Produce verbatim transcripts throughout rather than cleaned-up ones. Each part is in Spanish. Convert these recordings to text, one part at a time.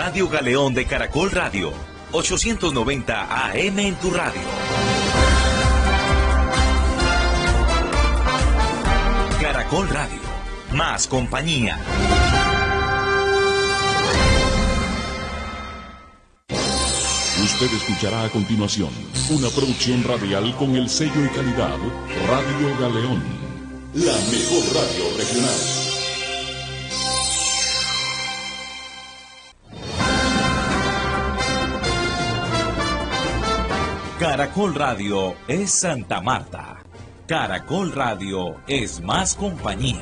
Radio Galeón de Caracol Radio, ochocientos noventa A M en tu radio. Caracol Radio, más compañía. Usted escuchará a continuación una producción radial con el sello y calidad Radio Galeón, la mejor radio regional. Caracol Radio es Santa Marta. Caracol Radio es más compañía.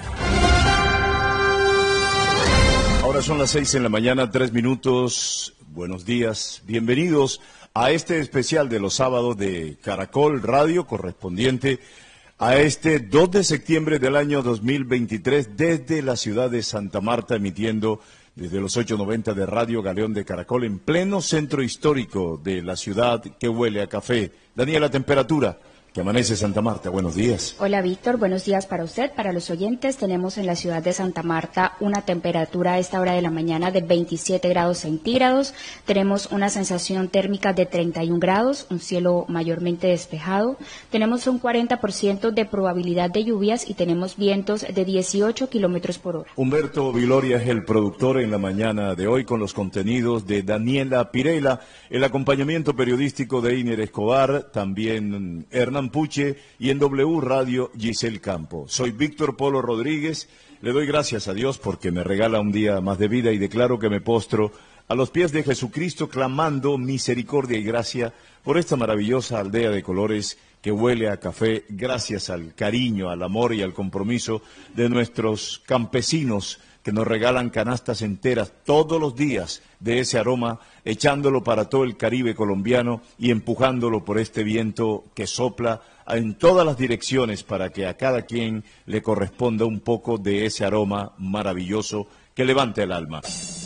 Ahora son las seis en la mañana, tres minutos. Buenos días, bienvenidos a este especial de los sábados de Caracol Radio, correspondiente a este dos de septiembre del año dos mil veintitrés, desde la ciudad de Santa Marta, emitiendo desde los ochocientos noventa de Radio Galeón de Caracol, en pleno centro histórico de la ciudad que huele a café. Daniela, temperatura que amanece Santa Marta. Buenos días. Hola, Víctor. Buenos días para usted, para los oyentes. Tenemos en la ciudad de Santa Marta una temperatura a esta hora de la mañana de veintisiete grados centígrados. Tenemos una sensación térmica de treinta y un grados, un cielo mayormente despejado. Tenemos un cuarenta por ciento de probabilidad de lluvias y tenemos vientos de dieciocho kilómetros por hora. Humberto Viloria es el productor en la mañana de hoy, con los contenidos de Daniela Pirela, el acompañamiento periodístico de Iner Escobar, también Hernán Puche, y en W Radio Giselle Campo. Soy Víctor Polo Rodríguez, le doy gracias a Dios porque me regala un día más de vida y declaro que me postro a los pies de Jesucristo clamando misericordia y gracia por esta maravillosa aldea de colores que huele a café, gracias al cariño, al amor y al compromiso de nuestros campesinos que nos regalan canastas enteras todos los días de ese aroma, echándolo para todo el Caribe colombiano y empujándolo por este viento que sopla en todas las direcciones para que a cada quien le corresponda un poco de ese aroma maravilloso que levante el alma.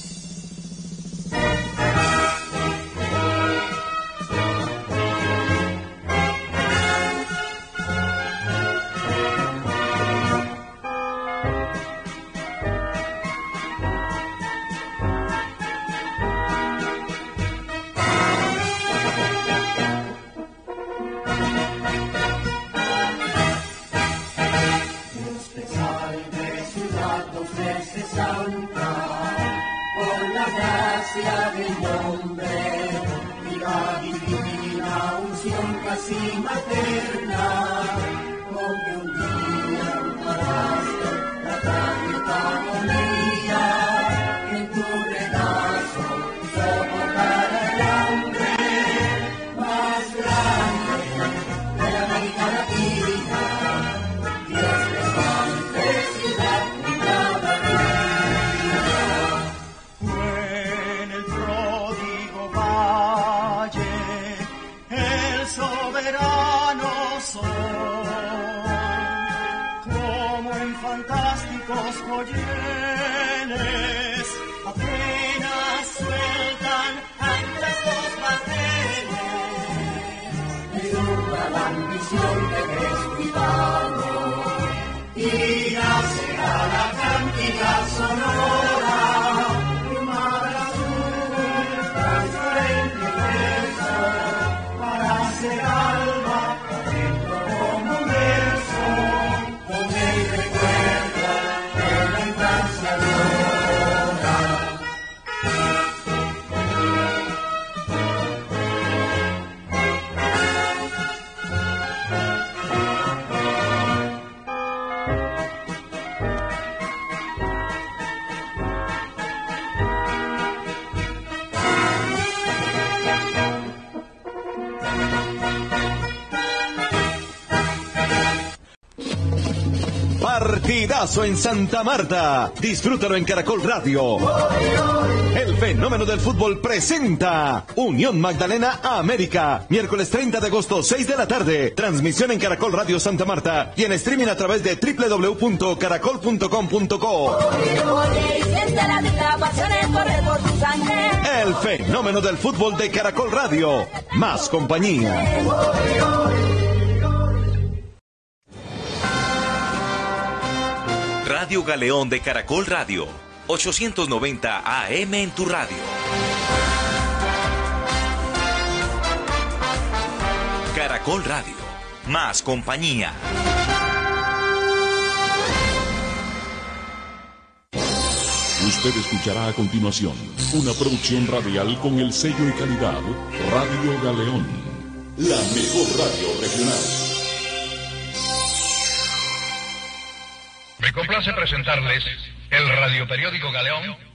Partidazo en Santa Marta. Disfrútalo en Caracol Radio. El fenómeno del fútbol presenta Unión Magdalena América. Miércoles treinta de agosto, seis de la tarde. Transmisión en Caracol Radio Santa Marta y en streaming a través de doble u doble u doble u punto caracol punto com punto co. El fenómeno del fútbol de Caracol Radio. Más compañía. Radio Galeón de Caracol Radio, ochocientos noventa A M en tu radio. Caracol Radio, más compañía. Usted escuchará a continuación una producción radial con el sello y calidad Radio Galeón, la mejor radio regional. Me complace presentarles el radioperiódico Galeón,